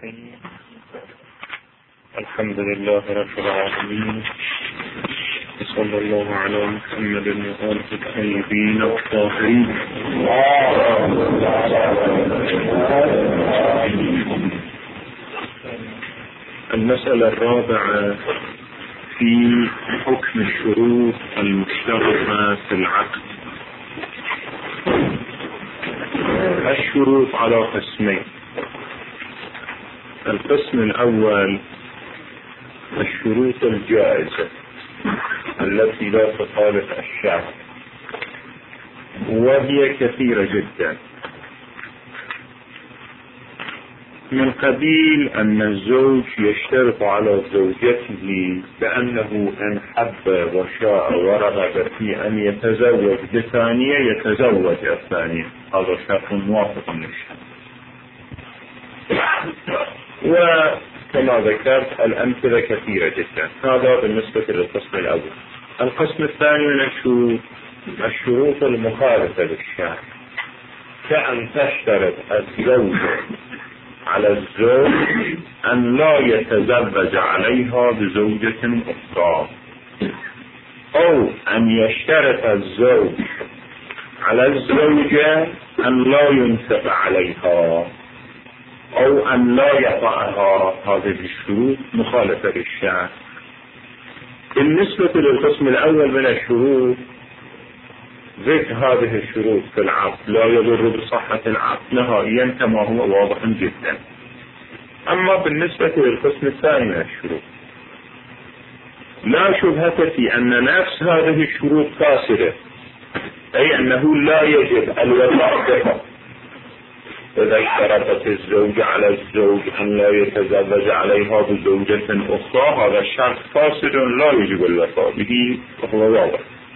الرحيم. الحمد لله رب العالمين، صلى الله على محمد وآله الطيبين الطاهرين. المسألة الرابعة في حكم الشروط المشترطة في العقد. الشروط على قسمين: القسم الأول الشروط الجائزة التي لا تخالف الشرع، وهي كثيرة جدا، من قبيل أن الزوج يشترط على زوجته بأنه إن حب وشاء ورغب في أن يتزوج بثانية يتزوج الثانية، هذا شرط موافق للشرع. وكما ذكرت الأمثلة كثيرة جدا. هذا بالنسبة للقسم الأول. القسم الثاني من الشروط المخالفة للشرع، كأن تشترط الزوجة على الزوج أن لا يتزوج عليها بزوجة أخرى، أو أن يشترط الزوج على الزوجة أن لا ينفق عليها أو أن لا يطأها. هذه الشروط مخالفة للشرع. بالنسبة للقسم الأول من الشروط، ذكر هذه الشروط في العقد لا يضر بصحة العقد نهائيا كما هو واضح جدا. أما بالنسبة للقسم الثاني من الشروط، لا شبهة في أن نفس هذه الشروط فاسدة، أي أنه لا يجب الوفاء بها. إذا اشترطت الزوجة على الزوج أن لا يتزوج عليها بزوجة أخرى، هذا الشرط فاسد لا يجب الوفاء به، وهو واضح.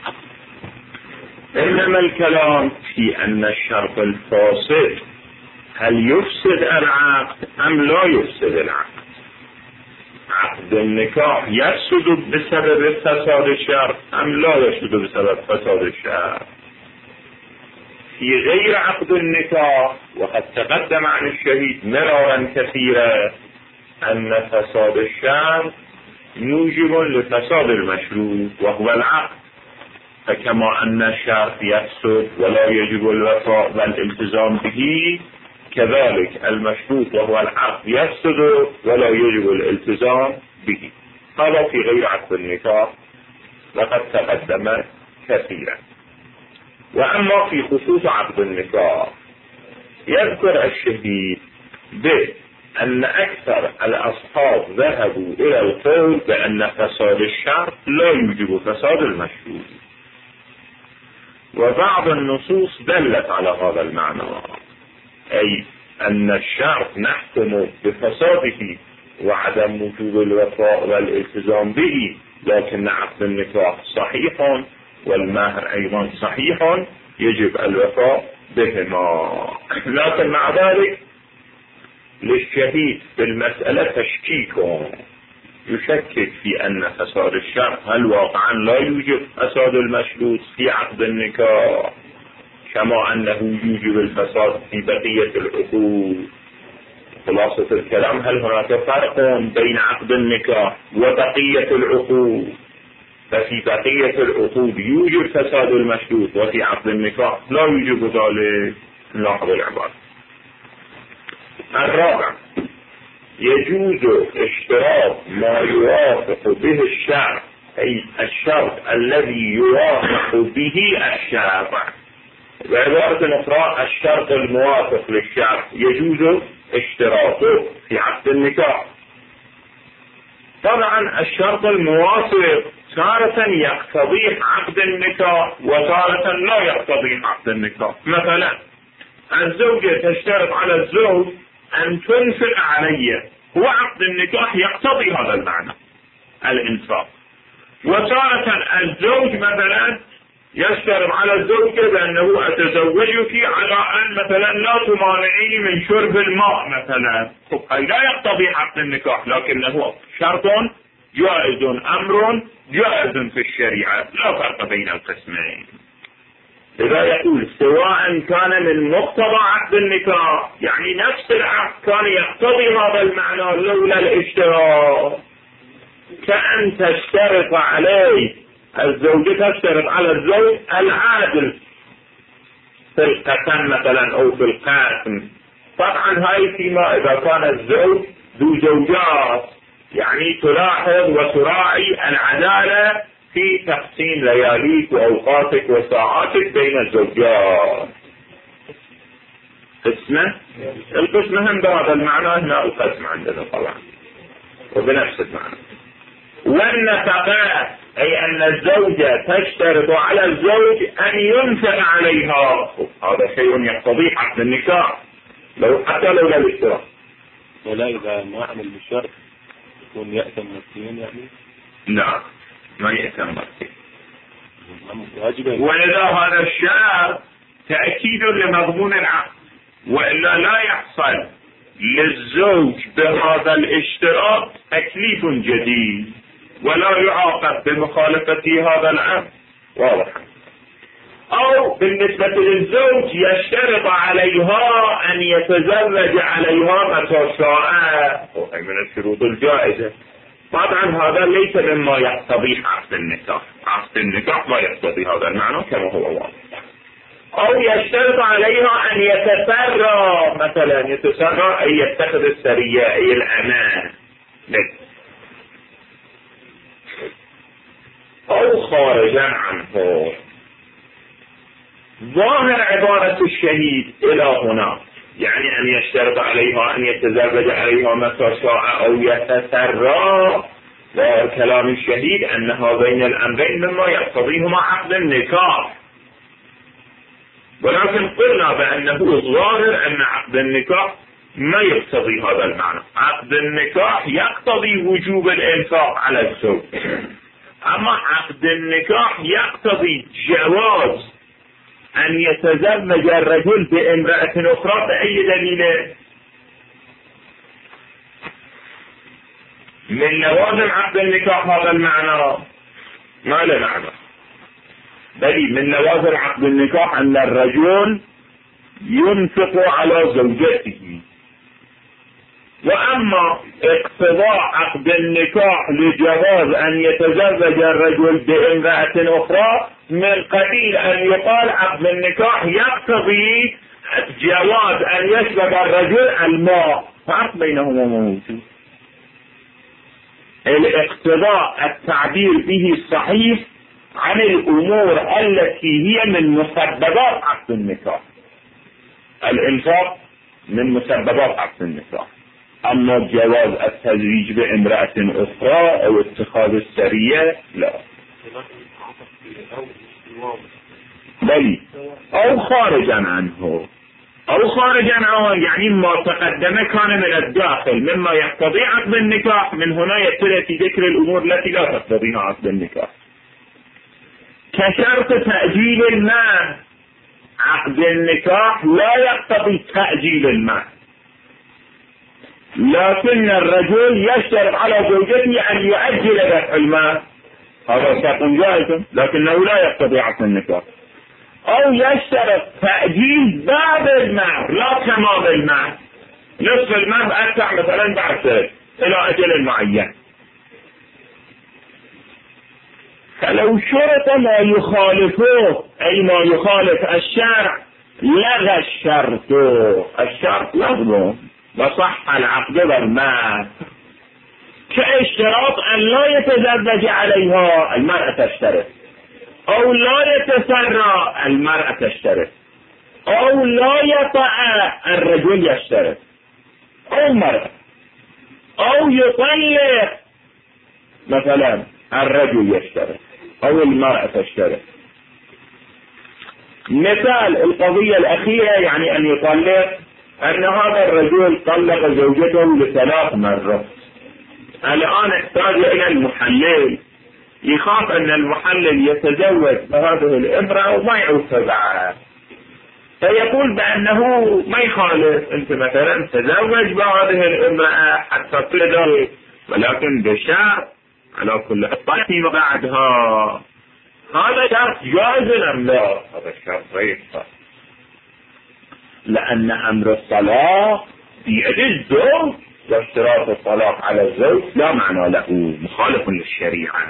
إنما الكلام في أن الشرط الفاسد هل يفسد العقد أم لا يفسد العقد. عقد النكاح يفسد بسبب فساد الشرط أم لا يفسد بسبب فساد الشرط. في غير عقد النكاح وقد تقدم عن الشهيد مرارا كثيرا أن فساد الشرط موجب لفساد المشروط وهو العقد. فكما أن الشرط يفسد ولا يجب الوفاء والالتزام به، كذلك المشروط وهو العقد يفسد ولا يجب الالتزام به. هذا في غير عقد النكاح وقد تقدم كثيرا. وأما في خصوص عقد النكاح، يذكر الشهيد بأن أكثر الأصحاب ذهبوا إلى القول بأن فساد الشرط لا يوجب فساد المشروط، وبعض النصوص دلت على هذا المعنى، أي أن الشرط نحكم بفساده وعدم وجوب الوفاء والالتزام به، لكن عقد النكاح صحيح والمهر أيضا صحيح يجب الوفاء بهما. لكن مع ذلك للشهيد بالمسألة تشكيك، يشكك في أن فساد الشرط هل واقعا لا يوجب فساد المشروط في عقد النكاح كما أنه يوجب الفساد في بقية العقود. خلاصة الكلام، هل هناك فرق بين عقد النكاح وبقية العقود؟ ففي بقية العقود يوجب فساد المشروط وفي عقد النكاح لا يوجب ذلك. لاحظ العبارة. الرابع، يجوز اشتراط ما يوافق به الشرع، أي الشرط الذي يوافق به الشرع. بعبارة أخرى، الشرط الموافق للشرع يجوز اشتراطه في عقد النكاح. طبعا الشرط الموافق تارة يقتضي عقد النكاح وتارة لا يقتضي عقد النكاح. مثلا الزوجة تشترط على الزوج أن تنفق علي، هو عقد النكاح يقتضي هذا المعنى الإنفاق. وتارة الزوج مثلا يشترط على الزوجة بأنه أتزوجك على أن مثلا لا تمانعيني من شرب الماء مثلا، لا يقتضي عقد النكاح، لكنه شرط جائز، أمر جائز في الشريعة، لا فرق بين القسمين. إذا يقول سواء كان من مقتضى عقد النكاح، يعني نفس العقد كان يقتضي هذا المعنى لولا الاشتراط، كأن تشترط عليه الزوجة، تشترط على الزوج العادل في القسم مثلا أو في القاسم. طبعا هاي فيما إذا كان الزوج ذو زوجات، يعني تلاحظ وتراعي العدالة في تقسيم لياليك وأوقاتك وساعاتك بين الزوجات. قسمة القسمة هم بهذا المعنى، هنا القسم عندنا طبعا وبنفس المعنى. والنفقة أي أن الزوجة تشترط على الزوج أن ينفق عليها، هذا شيء يقتضي عقد النكاح حتى لو لا الاشتراط. ولا إذا ما عمل بالشرط يكون يأثم نفسيا يعني؟ لا، ما يأثم نفسيا. واجبا. ولذا هذا الشرط تأكيد لمضمون العقد، وإلا لا يحصل للزوج بهذا الاشتراط تكليف جديد ولا يعاقب بمخالفة هذا العقد. واضح؟ أو بالنسبة للزوج يشترط عليها أن يتزوج عليها متى شاء، وهي من الشروط الجائزة. طبعا هذا ليس مما يقتضي عقد النكاح، عقد النكاح لا يقتضي هذا المعنى كما هو واضح. أو يشترط عليها أن يتسرى، مثلا يتسرى أي يتخذ السرية أي الأمان، أو خارجا عنه. ظاهر عبارة الشهيد إلى هنا يعني أن يشترط عليها أن يتزوج عليها متى شاء أو يتسرى، وكلام الشهيد أن هذين الأمرين مما يقتضيهما عقد النكاح. ولكن قلنا بأنه ظاهر أن عقد النكاح ما يقتضي هذا المعنى. عقد النكاح يقتضي وجوب الإنفاق على الزوج، أما عقد النكاح يقتضي جواز أن يتزوج الرجل بامرأة أخرى بأي دليل؟ من لوازم عقد النكاح هذا المعنى ما له معنى، بل من لوازم عقد النكاح أن الرجل ينفق على زوجته. وأما اقتضاء عقد النكاح لجواز أن يتزوج الرجل بامرأة أخرى من قبيل أن يقال عقد النكاح يقتضي جواز أن يشرب الرجل الماء، فرق بينهما موجود. الاقتضاء التعبير به الصحيح عن الأمور التي هي من مسببات عقد النكاح. الإنفاق من مسببات عقد النكاح، أما جواز التزويج بامرأة أخرى أو اتخاذ السرية لا، بل أو خارجا عنه. أو خارجا عنه يعني ما تقدم كان من الداخل مما يقتضي عقد النكاح. من هنا يبتدئ ذكر الأمور التي لا تقتضيها عقد النكاح، كشرط تأجيل المال. عقد النكاح لا يقتضي تأجيل المال، لكن الرجل يشترط على زوجته أن يؤجل دفع المال، هذا شرط جائز لكنه لا يقتضي عقد النكاح. أو يشترط تأجيل بعض المال لا تمام المال، نصف المال أدفع مثلا بعد سنة إلى أجل معين. فلو شرط ما يخالفه أي ما يخالف الشرع لغى الشرط، الشرط لغوه وصح العقد بالمال. كاشتراط أن لا يتزوج عليها، المرأة تشترط. أو لا يتسرى، المرأة تشترط. أو لا يطأ، الرجل يشترط أو المرأة. أو يطلق مثلا، الرجل يشترط أو المرأة تشترط. مثال القضية الأخيرة يعني أن يطلق، أن هذا الرجل طلق زوجته ل3 مرات، الآن احتاج إلى المحلل، يخاف أن المحلل يتزوج بهذه الامرأة وما يعود بعد، فيقول بأنه ما يخالف، أنت مثلا تزوج بهذه الامرأة حتى تطلق، ولكن بشرط على كل حال بعدها هذا شرط جائز أم لا؟ هذا الشرط غير صحيح، لأن أمر الطلاق بيد الزوج واشتراط الطلاق على الزوج لا معنى له، مخالف للشريعة.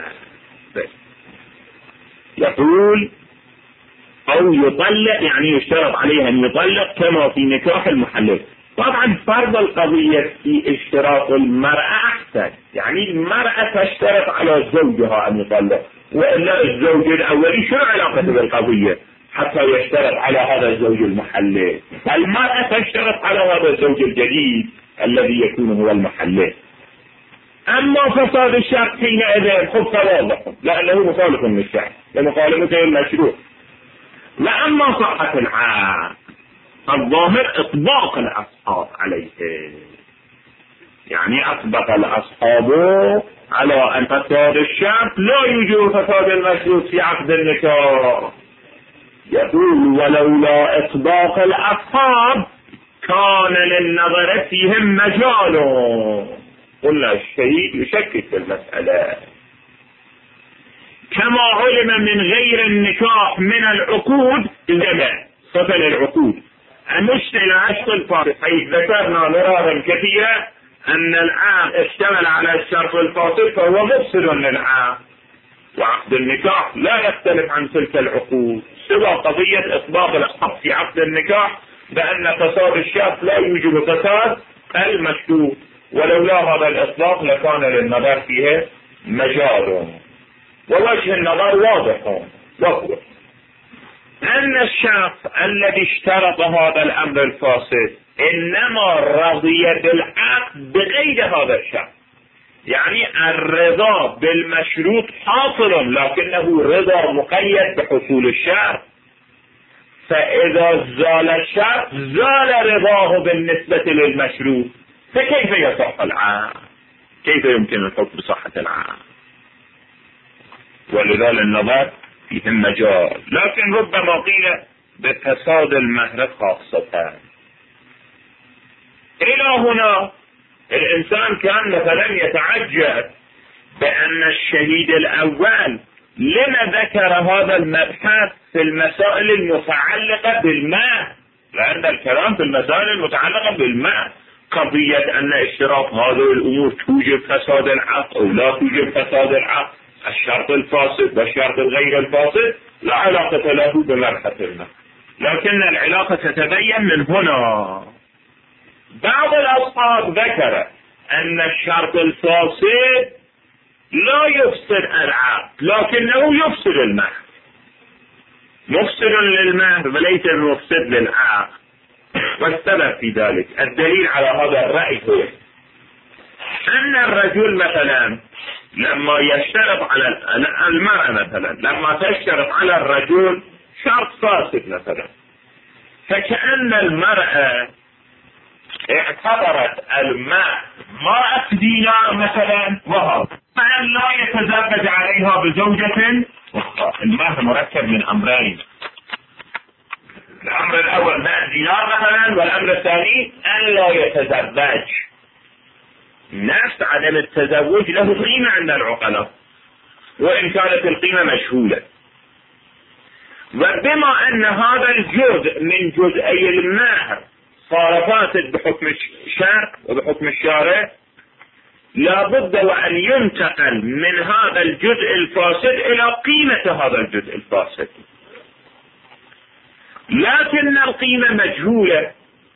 يقول أو يطلق، يعني يشترط عليه أن يطلق كما في نكاح المحلل. طبعا فرض القضية في اشتراط المرأة أحسن، يعني المرأة تشترط على زوجها أن يطلق، وإلا الزوج الأولي شو علاقة بالقضية حتى يشترط على هذا الزوج المحلل؟ المرأة تشترط على هذا الزوج الجديد الذي يكون هو المحلل. أما فساد الشرط حينئذ خذ واضح، لأنه مخالف للشرع لمخالفته المشروع. لأما صحة العقد الظاهر إطباق الأصحاب عليه، يعني أطبق الأصحاب على أن فساد الشرط لا يوجب فساد المشروط في عقد النكاح. يقول ولولا إطباق الأصحاب كان للنظر فيهم مجال. قلنا الشهيد يشكك في المسألة، كما علم من غير النكاح من العقود الجمع صفل العقود المشتمل عشق الفاسد، حيث ذكرنا مرارا كثيرا أن العقد اشتمل على الشرط الفاسد فهو مفسد للعقد، وعقد النكاح لا يختلف عن تلك العقود، سوى قضية إطباق الأصحاب في عقد النكاح بأن فساد الشرط لا يوجب فساد المشروط، ولولا هذا الإطلاق لكان للنظر فيه مجال. ووجه النظر واضح وهو أن الشخص الذي اشترط هذا الأمر الفاسد إنما رضي بالعقد بغير هذا الشرط، يعني الرضا بالمشروط حاصل لكنه رضا مقيد بحصول الشرط، فإذا زال الشرط زال رضاه بالنسبة للمشروط، فكيف يصح العقد؟ كيف يمكن الحكم بصحة العقد؟ ولذلك النظر فيهم مجال، لكن ربما قيل بفساد المهر خاصة. إلى هنا الإنسان كان مثلا يتعجب بأن الشهيد الأول لما ذكر هذا المبحث في المسائل المتعلقة بالمهر، لأن الكلام في المسائل المتعلقة بالمهر قضية أن اشتراط هذه الأمور توجب فساد العقد أو لا توجب فساد العقد، الشرط الفاسد والشرط الغير الفاسد لا علاقة له بمبحث المهر، لكن العلاقة تتبين من هنا. بعض الأصحاب ذكر أن الشرط الفاسد لا يفسد العقد لكنه يفسد المهر، مفسد للمهر وليس مفسد للعقد. والسبب في ذلك الدليل على هذا الرأي هو أن الرجل مثلا لما يشترط على المرأة مثلا لما تشترط على الرجل شرط فاسد مثلا، فكأن المرأة اعتبرت الماء ماء دينار مثلا وهو فأن لا يتزوج عليها بزوجة. المهر مركب من أمرين، الأمر الأول ماء دينار مثلا، والأمر الثاني أن لا يتزوج. نفس عدم التزوج له قيمة عند العقلاء وإن كانت القيمة مجهولة، وبما أن هذا الجزء من جزئي المهر صار فاسد بحكم الشرع وبحكم الشارع، لابد وأن ينتقل من هذا الجزء الفاسد إلى قيمة هذا الجزء الفاسد، لكن القيمة مجهولة.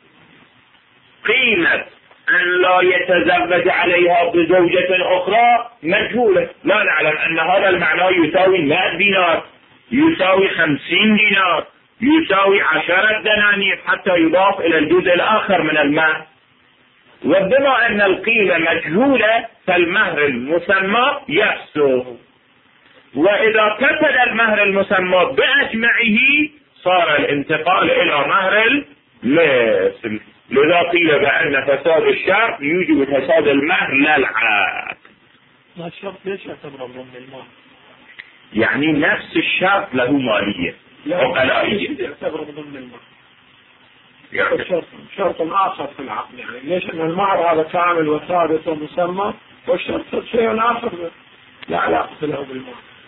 قيمة أن لا يتزوج عليها بزوجة أخرى مجهولة، لا نعلم أن هذا المعنى يساوي 100 دينار، يساوي 50 دينار، يساوي 10 دنانير حتى يضاف إلى الجزء الآخر من المهر. وبما أن القيمة مجهولة فالمهر المسمى يفسد، وإذا كسد المهر المسمى بأجمعه صار الانتقال إلى مهر المثل. لذا قيل بأن فساد الشرط يوجب فساد المهر لا العقد. ما الشرط ليش يعتبر ضمن المهر؟ يعني نفس الشرط له مالية عقلائية. يعتبر ضمن المهر. يعني شرط آخر في العقد، يعني ليش أن المهر هذا كامل وثابت ومسمى، والشرط شيء آخر لا علاقة له بالمهر.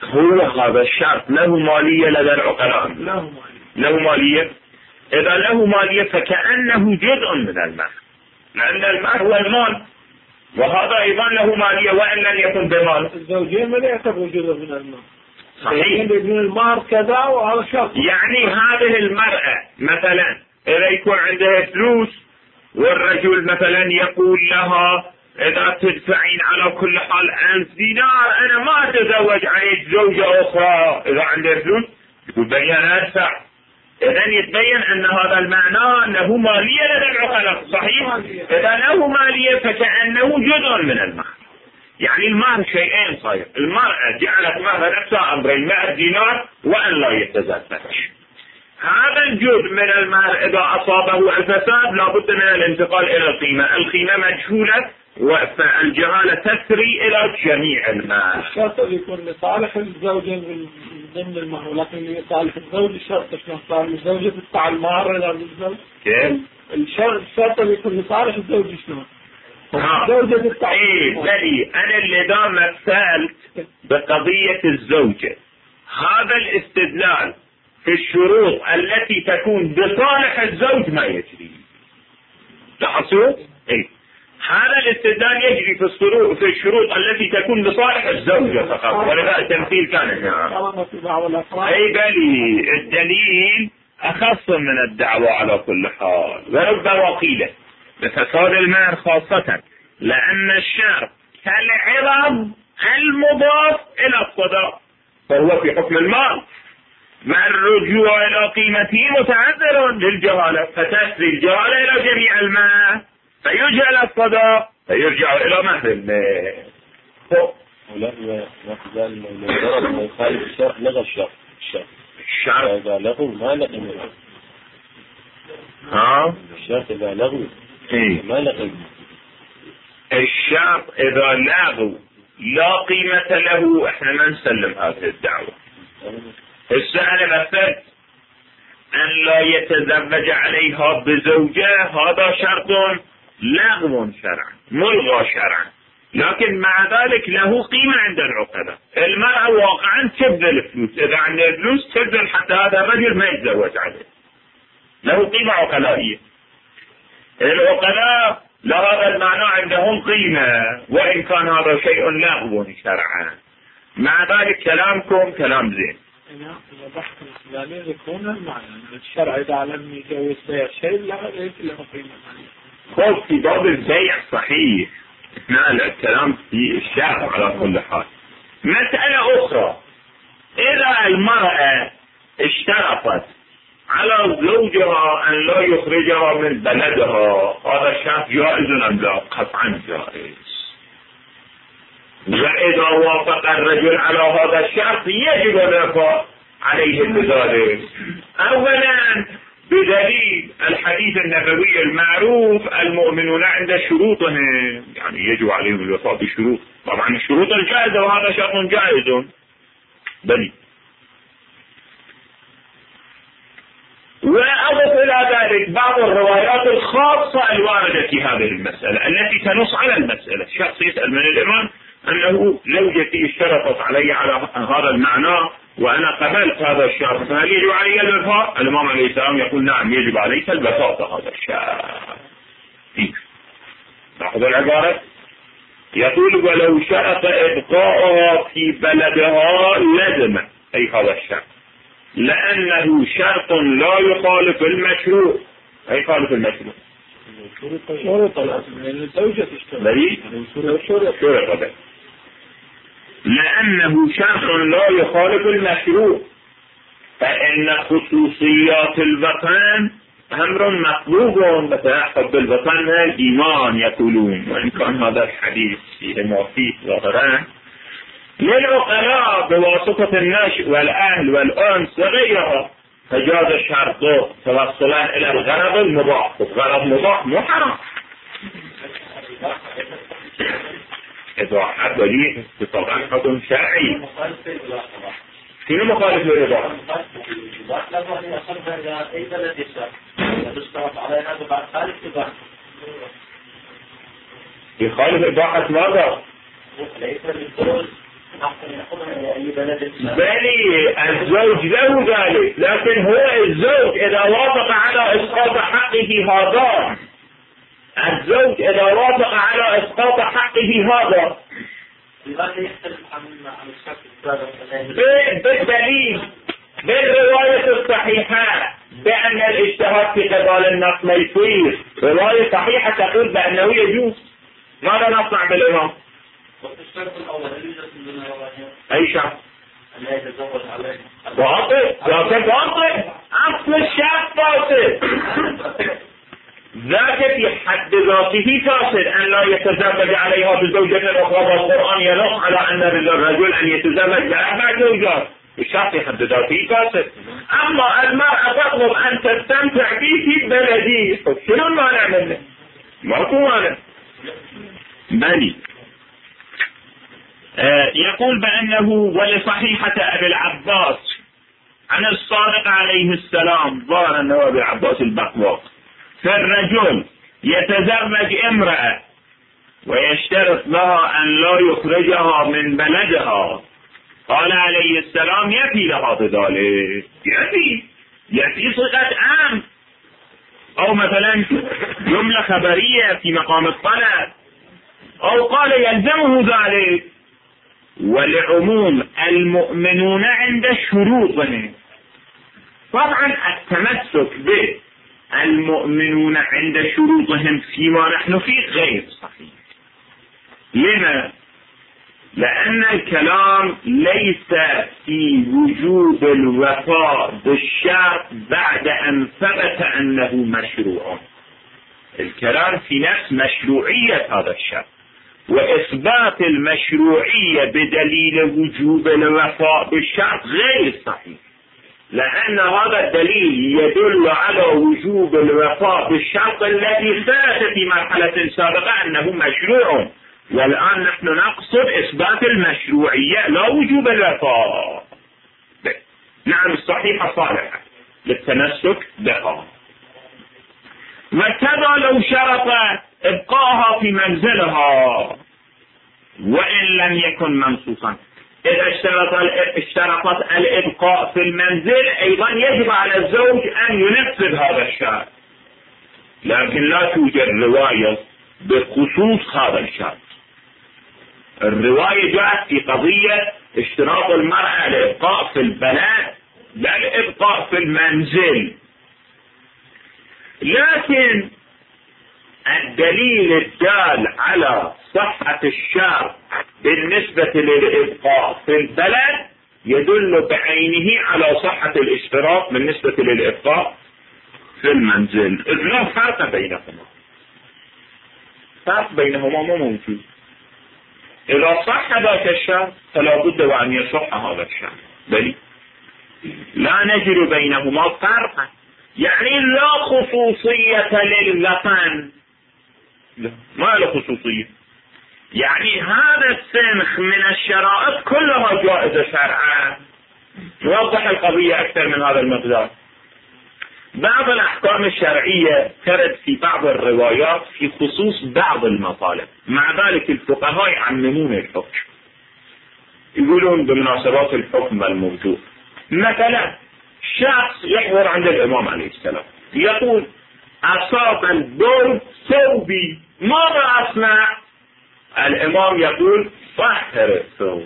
هو هذا الشرط له مالية لدى العقلاء؟ له مالية. إذا له مالية فكأنه جزء من المال، لأن المال هو المال، وهذا أيضا له مالية وإن لم يكن بمال. الزوجين ما يعتبروا جزء من المال. صحيح. من المال كذا وهذا شرط. يعني هذه المرأة مثلا إذا يكون عندها فلوس والرجل مثلا يقول لها إذا تدفعين على كل حال 1000 دينار أنا ما أتزوج عليك زوجة أخرى، إذا عندها فلوس يقول بين أدفع. إذن يتبين أن هذا المعنى له مالية لدى العقلاء. صحيح. إذا له مالية فكأنه جزء من المال. يعني المال شيئين صحيح. المرأة جعلت مهر نفسها أمرين، 100 دينار وأن لا يتزوج. هذا الجزء من المال إذا أصابه الفساد لابد من الانتقال إلى القيمة. القيمة مجهولة فالجهالة تسري إلى جميع المال. الشرط يكون لصالح الزوجين ضمن المهر، لكن لصالح الزوج الشرط شلون صار؟ الزوجة تدفع المهر إلى الزوج. كيف؟ الشرط يكون لصالح الزوج شلون؟ الزوجة تدفع. بلي أنا اللي دام مثلت بقضية الزوجة، هذا الاستدلال في الشروط التي تكون بصالح الزوج ما يجري. لاحظوا؟ هذا الاستدلال يجري في الشروط التي تكون لصالح الزوجة فقط، ولذا التمثيل كان هنا. بلي الدليل أخص من الدعوة على كل حال. وربما وقيل بفساد المهر خاصة لأن الشرط كالعوض المضاف إلى الصداق فهو في حكم المال، مع الرجوع إلى قيمته متعذر للجهالة، فتسري الجهالة إلى جميع المال فيجعل الصداق فيرجع إلى مهر المال. ولما ما يخالف الشرط لغى الشرط. إذا لغوا ما لغوا. الشرط إذا لغوا ما لغوا. الشرط إذا لغوا لا قيمة له، احنا ما نسلم هذه الدعوة. السؤال مثل أن لا يتزوج عليها بزوجة، هذا شرط لغو شرعا ملغى شرعا، لكن مع ذلك له قيمة عند العقلاء. المرأة واقعا تبذل فلوس، إذا عندها فلوس تبذل حتى هذا الرجل ما يتزوج عليه، له قيمة عقلائية. العقلاء لهذا المعنى عندهم قيمة وإن كان هذا شيء لغو شرعا. مع ذلك كلامكم كلام زين. إذا بحث الإسلامي يكون المعنى الشرع إذا لم يجوز بيع شيء ليس له قيمة. خوف في باب البيع صحيح، نقل الكلام في الشرع على كل حال. مسألة أخرى، إذا المرأة اشترطت على زوجها أن لا يخرجها من بلدها، هذا الشرط جائز أم لا؟ قطعا جائز. وإذا وافق الرجل على هذا الشرط يجب الوفاء عليه بذلك. أولا بدليل الحديث النبوي المعروف المؤمنون عند شروطهم، يعني يجب عليهم الوفاء بشروط، طبعا الشروط الجائزة وهذا شرط جائز. بل وأضف إلى ذلك بعض الروايات الخاصة الواردة في هذه المسألة التي تنص على المسألة. شخص يسأل من الإمام أنه زوجتي اشترطت علي على هذا المعنى وأنا قبلت هذا الشرط، فهل يجب علي الوفاء؟ الإمام عليه السلام يقول نعم يجب عليك الوفاء بهذا الشرط. لاحظوا العبارة، يقول ولو شرط إبقاؤها في بلدها لزم أي هذا الشرط، لأنه شرط لا يخالف المشروع. أي يخالف المشروع؟ شرط لأن الزوجة شرط لأنه شرط لا يخالف المشروع، فإن خصوصيات الوطن أمر مطلوب، مثلا حب الوطن الإيمان يقولون، وإن كان هذا الحديث فيه ما فيه ظاهرا للعقلاء بواسطة النشء والأهل والأنس وغيرها، فجاز الشرط توصلا إلى الغرض المضاف. الغرض مضاف مو حرام إذا حد وليه بطبعا حكم شرعي. شنو مخالف للرضا؟ يخالف إباحة ماذا؟ بلي الزوج له ذلك، لكن هو الزوج إذا وافق على إسقاط حقه هذا، الزوج إذا وافق على إسقاط حقه هذا بالدليل بالرواية الصحيحة بأن الاجتهاد في قبال النص لا يصير. رواية صحيحة تقول بأنه يجوز. ماذا نصنع بالإمام؟ والشرط الأول أي شرط؟ لا يتزوج عليه باطل، لكن باطل أصل الشرط باطل، ذاك في حد ذاته فاسد أن لا يتزوج عليها بزوجة أخرى. والقرآن ينص على أن للرجل أن يتزوج بأربع زوجات، الشرط في حد ذاته فاسد. أما المرأة تطلب أن تستمتع به في بلدي، شنو المانع منه؟ ماكو مانع. بني يقول بأنه ولصحيحة أبي العباس عن الصادق عليه السلام ظاهر أنه أبي العباس البقباق، فالرجل يتزوج امرأة ويشترط لها أن لا يخرجها من بلدها، قال عليه السلام يفي لها بذلك، يفي صيغة عام، أو مثلا جملة خبرية في مقام الطلب، أو قال يلزمه ذلك. ولعموم المؤمنون عند شروطهم، طبعا التمسك بالمؤمنون عند شروطهم فيما نحن فيه غير صحيح. لما؟ لأن الكلام ليس في وجوب الوفاء بالشرط بعد أن ثبت أنه مشروع، الكلام في نفس مشروعية هذا الشرط، وإثبات المشروعية بدليل وجوب الوفاء بالشرط غير صحيح، لأن هذا الدليل يدل على وجوب الوفاء بالشرط الذي ثبت في مرحلة سابقة أنه مشروع، والآن نحن نقصد إثبات المشروعية لا وجوب الوفاء. نعم الصحيحة صالحة للتمسك بها. وكذا لو شرط ابقاها في منزلها وإن لم يكن منصوصا، إذا اشترطت الابقاء في المنزل أيضا يجب على الزوج أن ينفذ هذا الشرط، لكن لا توجد رواية بخصوص هذا الشرط. الرواية جاءت في قضية اشتراط المرأة الابقاء في البلد لا الابقاء في المنزل، لكن الدليل الدال على صحة الشرط بالنسبة للإبقاء في البلد يدل بعينه على صحة الاشتراط بالنسبة للإبقاء في المنزل، إذ لا فرق بينهما، فرق بينهما مو موجود. إذا صح ذاك الشرط فلا بد وأن يصح هذا الشرط، بل لا نجد بينهما فرقا، يعني لا خصوصية للوطن، ما له خصوصية، يعني هذا السنخ من الشرائط كلها جائزة شرعا. نوضح القضية أكثر من هذا المقدار. بعض الأحكام الشرعية ترد في بعض الروايات في خصوص بعض المطالب، مع ذلك الفقهاء يعممون الحكم، يقولون بمناسبات الحكم الموجود. مثلا شخص يحضر عند الإمام عليه السلام يقول أصاب البول ثوبي، ماذا أصنع؟ الإمام يقول طهر الثوب.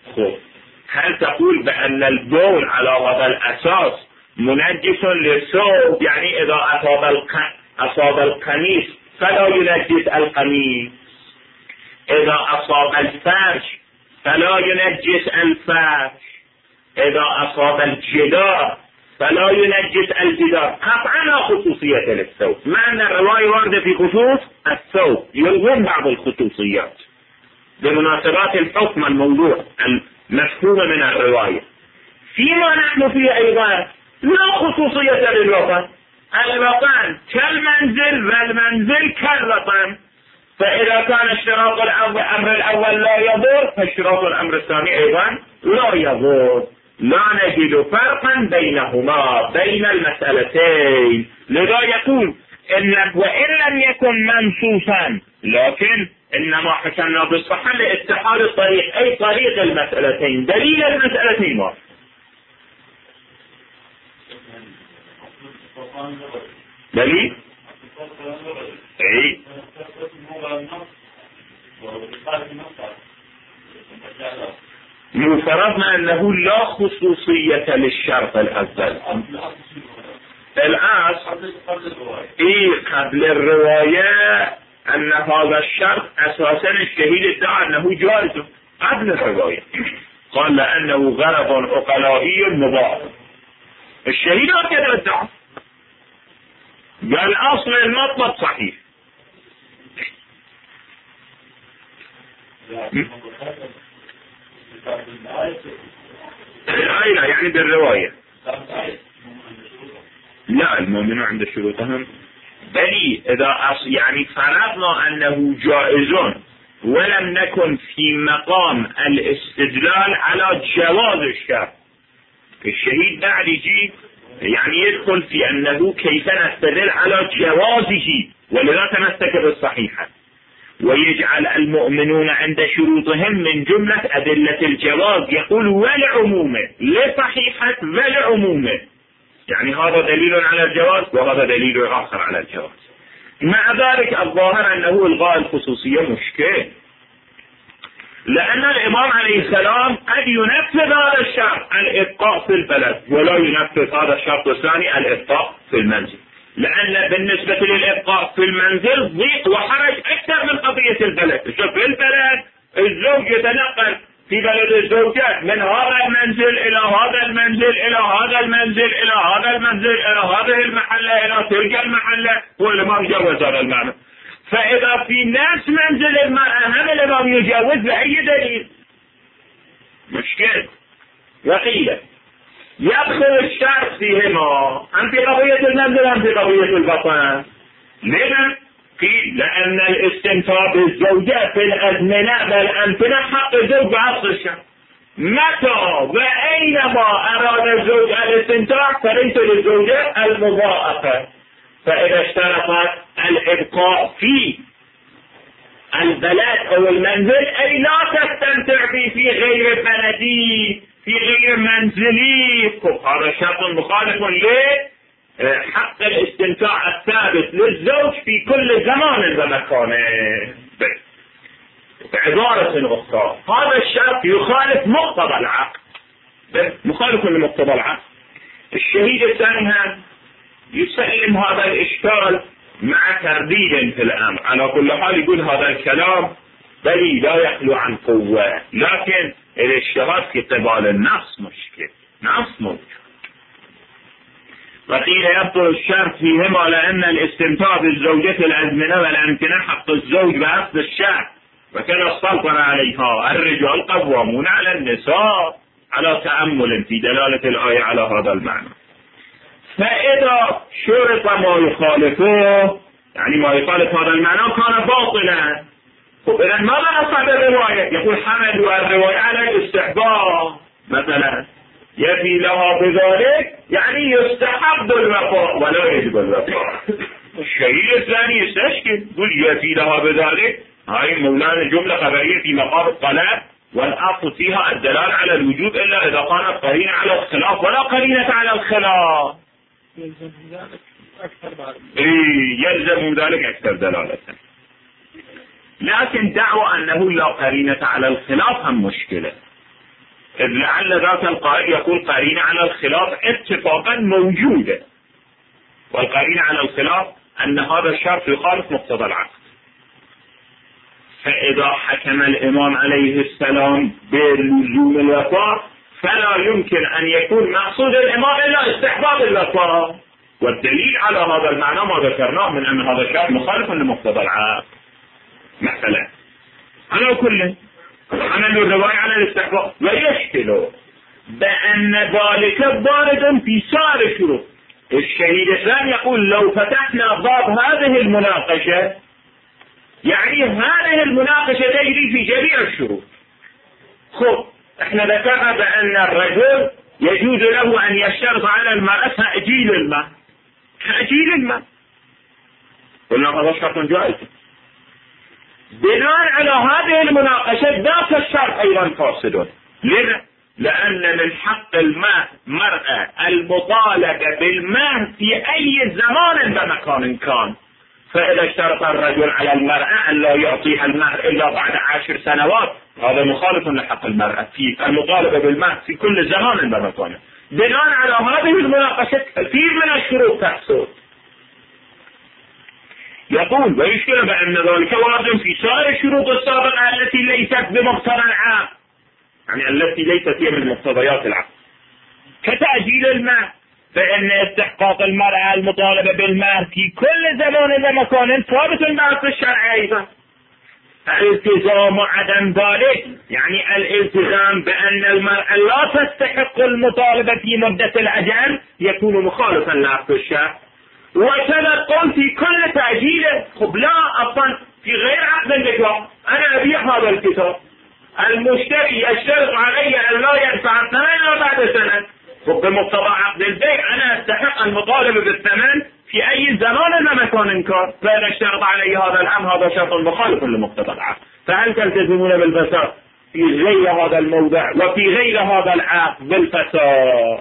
هل تقول بأن البول على هذا الأساس منجس للثوب، يعني إذا أصاب القميص فلا ينجس القميص، إذا أصاب الفرش فلا ينجس الفرش، إذا أصاب الجدار فلا ينجس الجدار؟ قطعا لا خصوصية للثوب، مع أن الرواية واردة في خصوص الثوب يلغون بعض الخصوصيات بمناسبات الحكم الموضوع المفهوم من الرواية. فيما نحن فيه أيضا لا خصوصية للوطن، الوطن كالمنزل والمنزل كالوطن، فإذا كان اشتراط الأمر الأول لا يضر فاشتراط الأمر الثاني أيضا لا يضر. لا نجد فرقا بينهما بين المسألتين. لذا يقول إن وإن لم يكن منصوصا، لكن إنما حكمنا بالصحة لاتحاد الطريق، أي طريق المسألتين، دليل المسألتين واحد. دليل أي مو فرضنا أنه لا خصوصية للشرط الأول. الأصل قبل الرواية أن هذا الشرط أساسا الشهيد ادعى أنه جائز قبل الرواية، قال لأنه غرض عقلائي مباح. الشهيد هكذا ادعى، قال أصل المطلب صحيح. لا يعني بالرواية لا، المؤمن عند شروطهم، بل إذا يعني فرضنا أنه جائز ولم نكن في مقام الاستدلال على جواز الشرط، الشهيد بعد يجي يعني يدخل في أنه كيف نستدل على جوازه، ولذا تمسك بالصحيحة، ويجعل المؤمنون عند شروطهم من جملة أدلة الجواز، يقول والعمومة لصحيحة والعمومة، يعني هذا دليل على الجواز وهذا دليل آخر على الجواز. مع ذلك الظاهر أنه إلغاء الخصوصية مشكل، لأن الإمام عليه السلام قد ينفذ هذا الشرط الإبقاء في البلد ولا ينفذ هذا الشرط الثاني الإبقاء في المنزل، لأن بالنسبة للإبقاء في المنزل ضيق وحرج أكثر من قضية البلد. شوف في البلد الزوج يتنقل في بلد الزوجات من هذا المنزل إلى هذا المنزل إلى هذا المنزل إلى هذا المنزل إلى هذه المحلة إلى تلك المحلة، والإمام يجوز هذا المعنى. فإذا في نفس منزل المرأة هم الإمام يجوز بأي دليل؟ مشكلة. وقيل يدخل الشرط فيهما، أم في قضية المنزل أم في قضية البطن. لما؟ قيل لأن الاستمتاع بالزوجة في الأزمنة بالأمكنة حق الزوج بعصر الشرط، متى وأينما أراد الزوج الاستمتاع فليس للزوجة المضاعفة. فإذا اشترطت الإبقاء في البلد أو المنزل أي لا تستمتع به في غير بلدي في غير منزلي، هذا شرط مخالف لحق الاستمتاع الثابت للزوج في كل زمان ومكان. بعبارة أخرى هذا الشرط يخالف مقتضى العقد، مخالف لمقتضى العقد. الشهيد الثاني يسلم هذا الإشكال مع ترديد في الأمر. على كل حال يقول هذا الكلام بل لا يخلو عن قوة، لكن الاشتراك في قبال النص مشكل، نص موجود. وقيل يبطل الشرط فيهما لأن الاستمتاع بالزوجة الأزمنة والأمكنة حق الزوج بأصل الشرط، وكان السلطنة عليها الرجال قوامون على النساء، على تأمل في دلالة الآية على هذا المعنى. فإذا شرط ما يخالفه يعني ما يخالف هذا المعنى كان باطلا. إذن ماذا أصاب الرواية؟ يقول حملوا الرواية على الاستحباب مثلا، يفي لها بذلك يعني يستحب الوفاء ولا يجب الوفاء. الشهيد الثاني يستشكل يقول يفي لها بذلك، هاي مولانا جملة خبرية في مقام الطلب، والأصل فيها الدلالة على الوجوب إلا إذا كانت قرينة على الخلاف ولا قرينة على الخلاف. يلزم ذلك أكثر يلزم ذلك أكثر دلالة. لكن دعوى أنه لا قرينة على الخلاف هم مشكلة، إذ لعل ذاك القائل يقول قرينة على الخلاف اتفاقا موجودة، والقرينة على الخلاف أن هذا الشرط يخالف مقتضى العقد. فإذا حكم الإمام عليه السلام بلزوم الوفاء فلا يمكن أن يكون مقصود الإمام إلا استحباب الوفاء، والدليل على هذا المعنى ما ذكرناه من أن هذا الشرط مخالف لمقتضى العقد. مثلا على كل عملوا الرواية على الاستحباب ويشكلوا بأن ذلك بارد في سائر الشروط. الشهيد الثاني يقول لو فتحنا باب هذه المناقشة يعني هذه المناقشة تجري في جميع الشروط. خب احنا ذكرنا بأن الرجل يجوز له أن يشترط على المرأة تأجيل الماء، تأجيل الماء قلنا هذا شرط جائز. بناء على هذه المناقشة ذاك الشرط أيضا فاسد. لما؟ لأن من حق المرأة المطالبة بالمهر في أي زمان ومكان كان. فإذا اشترط الرجل على المرأة أن لا يعطيها المهر إلا بعد 10 سنوات، هذا مخالف لحق المرأة في المطالبة بالمهر في كل زمان ومكان. بناء على هذه المناقشة كثير من الشروط تحصل. يقول ويشكل بأن ذلك وارد في سائر الشروط السابقة التي ليست بمقتضى العقد، يعني التي ليست هي من مقتضيات العقد، كتأجيل المهر، فإن استحقاق المرأة المطالبة بالمهر في كل زمان ومكان ثابت بالنص الشرعي أيضا. الالتزام وعدم ذلك يعني الالتزام بأن المرأة لا تستحق المطالبة في مدة الأجل يكون مخالفا لعقد الشرع. وكذا قل في كل تأجيله. خب لا أصلا في غير عقد النكاح أنا أبيع هذا الكتاب، المشتري يشترط علي أن لا يدفع الثمن إلا بعد سنة. بمقتضى عقد البيع أنا أستحق المطالبة بالثمن في أي زمان ومكان كان، فإذا اشترط علي هذا الأمر هذا شرط مخالف لمقتضى العقد. فهل تلتزمون بالفساد في غير هذا الموضع وفي غير هذا العقد بالفساد؟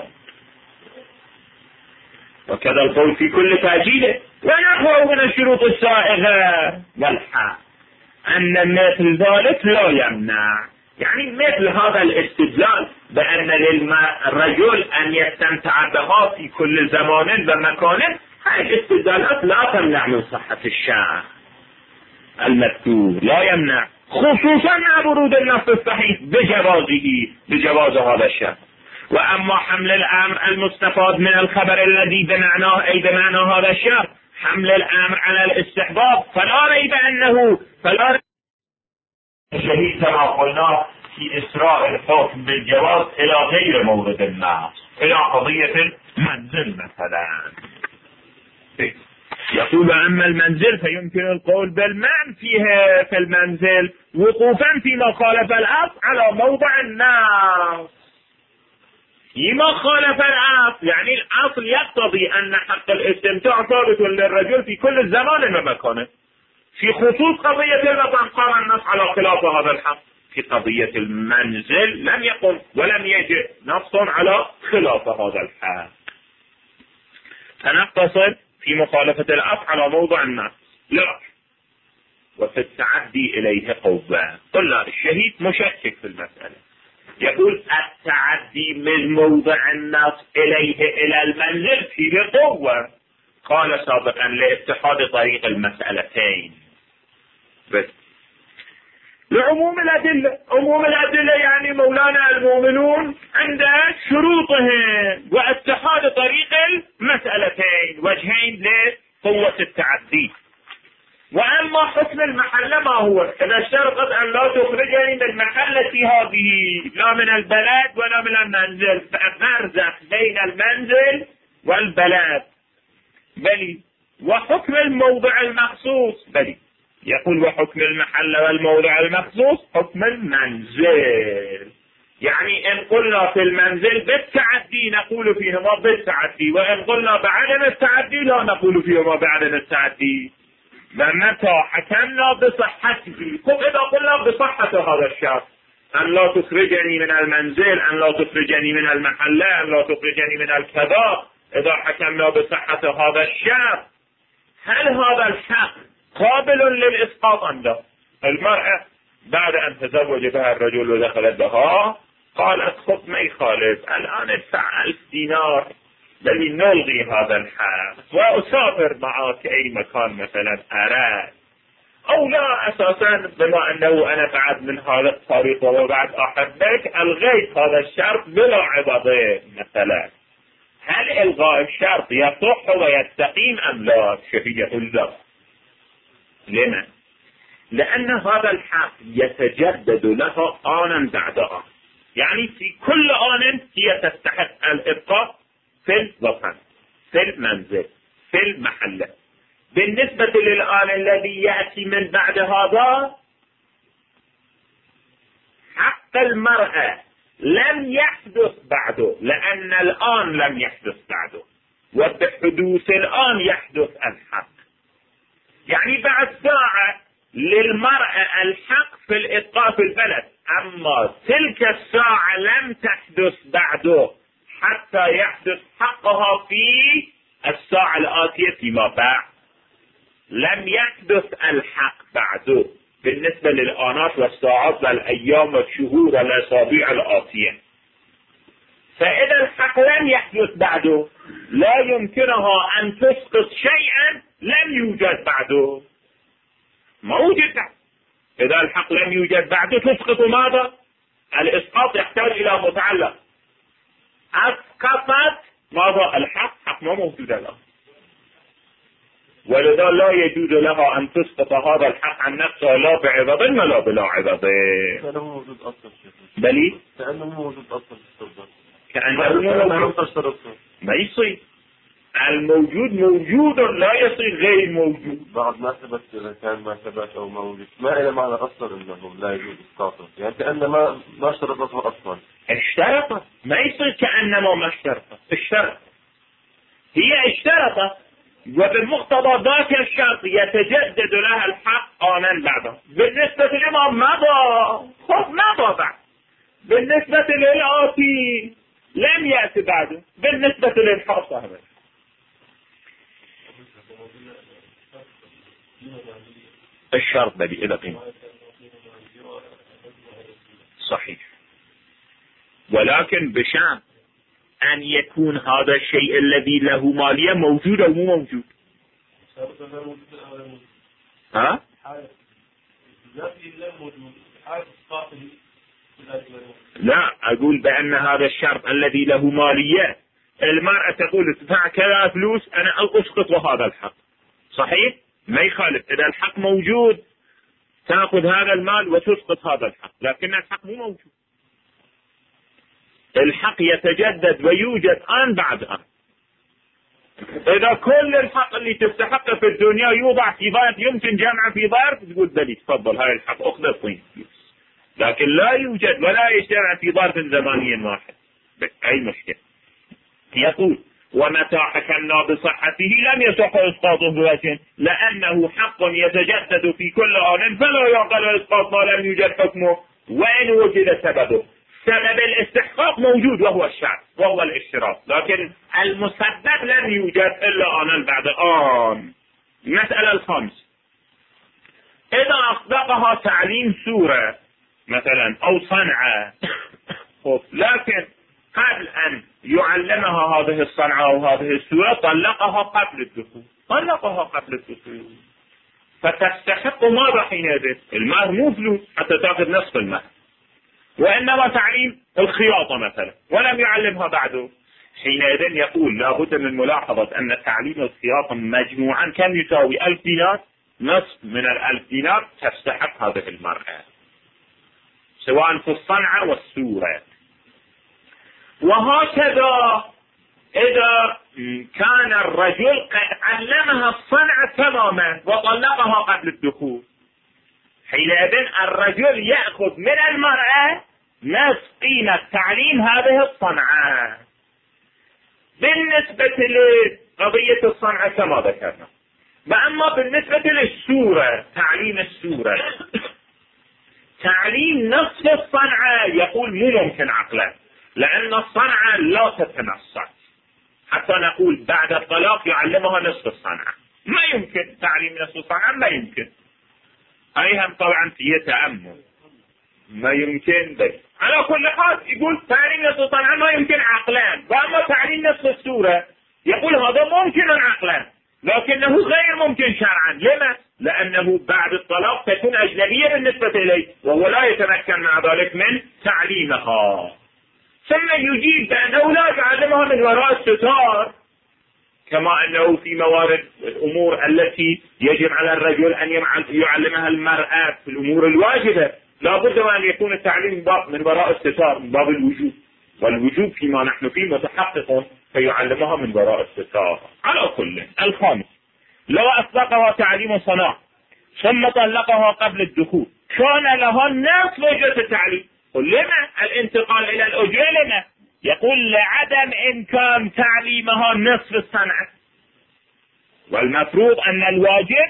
وكذا القول في كل تأجيله. ونحو من الشروط السائغة والحق أن مثل ذلك لا يمنع، يعني مثل هذا الاستدلال بأن للرجل أن يستمتع بها في كل زمان ومكان، هذه الاستدلالات لا تمنع من صحة الشرع المذكور، لا يمنع، خصوصا مع ورود النص الصحيح بجواز هذا الشرع. وأما حمل الأمر المستفاد من الخبر الذي بمعناه أي بمعنى هذا الشرع حمل الأمر على الاستحباب فلا ريب أنه الشهيد كما قلنا في إسراء الحكم بالجواز إلى غير مورد النص، إلى قضية المنزل مثلا. يقول أما المنزل فيمكن القول بالمعنى فيها في المنزل وقوفا فيما خالف الأصل على موضع النص. فيما خالف الأصل يعني الأصل يقتضي أن حق الاستمتاع ثابت للرجل في كل زمان ومكان. في خصوص قضية الوطن قام النص على خلاف هذا الحق. في قضية المنزل لم يقم ولم يجئ نص على خلاف هذا الحق. فنقتصر في مخالفة الأصل على موضع النص. لا، وفي التعدي إليه قوة. قلنا الشهيد مشكك في المسألة، يقول التعدي من موضع النص إليه إلى المنزل فيه قوة. قال سابقا لاتحاد طريق المسألتين بس لعموم الأدلة. عموم الأدلة يعني مولانا المؤمنون عند شروطهم واتحاد طريق المسألتين وجهين لقوة التعدي. وأما حكم المحلة ما هو؟ إذا اشترطت أن لا تخرجني من محلتي هذه لا من البلد ولا من المنزل، فأرزق بين المنزل والبلد بلي. وحكم الموضع المخصوص بلي. يقول وحكم المحل والموضع المخصوص حكم المنزل. يعني إن قلنا في المنزل بالتعدي نقول فيهما بالتعدي، وإن قلنا بعدم التعدي لا نقول فيهما بعدم التعدي. ومتى حكمنا بصحته، إذا قلنا بصحة هذا الشرط أن لا تخرجني من المنزل، أن لا تخرجني من المحلة، أن لا تخرجني من الكذا، إذا حكمنا بصحة هذا الشرط هل هذا الحق قابل للإسقاط أم لا؟ المرأة بعد أن تزوج بها الرجل ودخلت بها قالت خب ما يخالف الآن ادفع 1000 دينار بل نلغي هذا الحق وأسافر معك أي مكان مثلا أراد، أو لا أساسا بما أنه أنا بعد من هذا الطريق وبعد أحبك ألغيت هذا الشرط بلا عوضين مثلا. هل إلغاء الشرط يصح ويستقيم أم لا؟ شهية الزوج. لما؟ لأن هذا الحق يتجدد له آنا بعد آن، يعني في كل آن هي تستحق الإبقاء في الوطن، في المنزل، في المحلة. بالنسبة للآن الذي يأتي من بعد هذا حق المرأة لم يحدث بعده، لأن الآن لم يحدث بعده، وبحدوث الآن يحدث الحق. يعني بعد ساعة للمرأة الحق في الإبقاء في البلد، أما تلك الساعة لم تحدث بعده حتى يحدث حقها في الساعة الآتية فيما بعد. لم يحدث الحق بعده بالنسبة للآنات والساعات والأيام والشهور والأسابيع الآتية. فإذا الحق لم يحدث بعده لا يمكنها أن تسقط شيئا لم يوجد بعده. ما وجد. إذا الحق لم يوجد بعده تسقط ماذا؟ الإسقاط يحتاج إلى متعلق. أسقطت ماذا؟ الحق. حق ما موجود الآن، ولذا لا يجوز لها أن تسقط هذا الحق عن نفسها لا بعوض ولا بلا عوض. كأنه موجود أصلا. بلي؟ كأنه موجود أصلا في السلطة. كأنه ما يصير. الموجود موجود لا يصير غير موجود. بعد ما ثبت إذا كان ما ثبت أو موجود ما إلى معنى أصلا إنه لا يجوز إسقاطه، يعني كأن ما اشترطته أصلا. اشترطت. ما يصير كأنما ما اشترطت. اشترطت. هي اشترطت، وبمقتضى ذاك الشرط يتجدد لها الحق آنا بعده. بالنسبة للإمام ماذا؟ خب ماذا بعد؟ بالنسبة للآتي لم يأتي بعده. بالنسبة للحاصل هذا الشرط بدي إلى قيمة صحيح، ولكن بشان أن يكون هذا الشيء الذي له مالية موجود أو مو موجود. ها؟ لا، أقول بأن هذا الشرط الذي له مالية، المرأة تقول ادفع كذا فلوس أنا أسقط هذا الحق، صحيح؟ ما يخالف. إذا الحق موجود تأخذ هذا المال وتسقط هذا الحق، لكن الحق مو موجود. الحق يتجدد ويوجد آن بعد آن. إذا كل الحق اللي تستحقه في الدنيا يوضع في ظرف يمكن جمعه في ظرف، تقول بلي تفضل هاي الحق أخذ الطين، لكن لا يوجد ولا يجتمع في ظرف زماني واحد. أي مشكلة. يقول ومتى حكمنا بصحته لم يصح إسقاطه بوجه، لأنه حق يتجدد في كل آن فلا يعقل إسقاط ما لم يوجد حكمه وإن وجد سببه. سبب الاستحقاق موجود وهو الشرط وهو الاشتراط، لكن المسبب لم يوجد إلا آنا بعد آن. مسألة الخامس، إذا أصدقها تعليم سورة مثلا أو صنعة، لكن قبل أن يعلمها هذه الصنعة أو هذه السورة طلقها قبل الدخول، طلقها قبل الدخول، فتستحق ماذا حينئذ؟ المهر مو فلوس حتى تأخذ نصف المهر، وإنما تعليم الخياطة مثلا ولم يعلمها بعده. حينئذ يقول لابد من ملاحظة أن تعليم الخياطة مجموعا كم يساوي 1000 دينار، نصف من 1000 دينار تستحق هذه المرأة سواء في الصنعة والسورة. وهكذا إذا كان الرجل قد علمها الصنعة تماما وطلقها قبل الدخول، حينئذ الرجل يأخذ من المرأة نصف قيمة تعليم هذه الصنعة. بالنسبة لقضية الصنعة كما ذكرنا، وأما بالنسبة للسورة تعليم السورة تعليم نصف الصنعة يقول مو ممكن عقلا، لأن الصنعة لا تتنصت حتى نقول بعد الطلاق يعلمها نصف الصنعة. ما يمكن تعليم نصف الصنعة، ما يمكن. أيهم طبعا فيه تأمل، ما يمكن بس. على كل حال يقول تعليم نصف الصنعة ما يمكن عقلا، وأما تعليم نصف السورة يقول هذا ممكن عقلا لكنه غير ممكن شرعا. لما؟ لأنه بعد الطلاق تكون أجنبية بالنسبة إليه وهو لا يتمكن مع ذلك من تعليمها. ثم يجيب بأنه لا يعلمها من وراء الستار، كما أنه في موارد الأمور التي يجب على الرجل أن يعلمها المرأة في الأمور الواجبة لا بد أن يكون التعليم من وراء الستار من باب الوجوب، والوجوب فيما نحن فيه متحقق فيعلمها من وراء الستار. على كل. الخامس، لو أطلقها تعليم صناعة ثم طلقها قبل الدخول كان لها نصف أجرة التعليم. لما الانتقال إلى الأجرة؟ لما؟ يقول لعدم إمكان تعليمها نصف الصنعة، والمفروض أن الواجب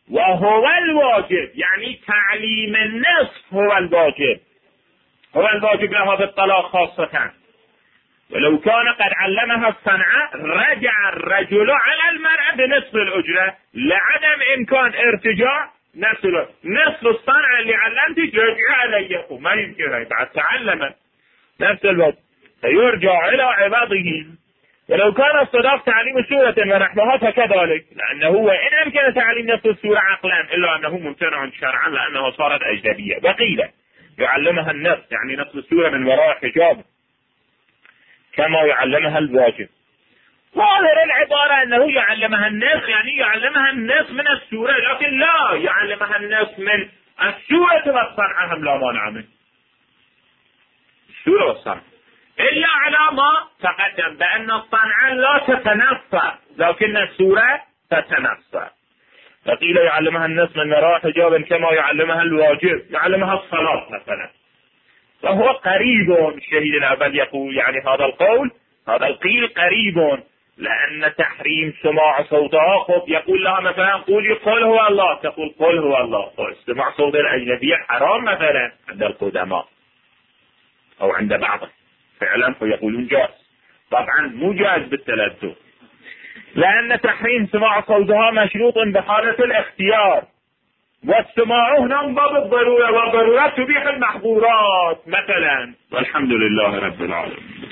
وهو الواجب، يعني تعليم النصف هو الواجب، هو الواجب لها بالطلاق خاصة. ولو كان قد علمها الصنعة رجع الرجل على المرأة بنصف الأجرة لعدم إمكان ارتجاع نصف الصنعة اللي علمتك رجع علي، ما يمكن بعد تعلم نفس الوقت فيرجع إلى عباده. ولو كان الصداق تعليم سورة ونحوها فكذلك، لأنه وإن أمكن تعليم نفس السورة عقلا إلا أنه ممتنع شرعا لأنها صارت أجنبية. وقيل يعلمها النص يعني نفس السورة من وراء حجاب كما يعلمها الواجب. ظاهر العبارة أنه يعلمها النص يعني يعلمها النص من السورة، لكن لا يعلمها النص من السورة والصنعة هم لا مانع منه، السورة والصنعة، إلا على ما تقدم بأن الصنعة لا تتنصر لكن السورة تتنصر. فقيل يعلمها النص من وراء حجاب كما يعلمها الواجب، يعلمها الصلاة مثلا. فهو قريب، الشهيد الأبد يقول يعني هذا القول هذا القيل قريب، لأن تحريم سماع صوتها خب يقول لها مثلا قولي قل هو الله، تقول قل هو الله، استماع صوت الأجنبية حرام مثلا عند القدماء أو عند بعضهم فعلا فيقولون جائز، طبعا مو جائز بالتلذذ، لأن تحريم سماع صوتها مشروط بحالة الاختيار، والسماع هنا من باب الضرورة، والضرورات تبيح المحظورات مثلا. والحمد لله رب العالمين.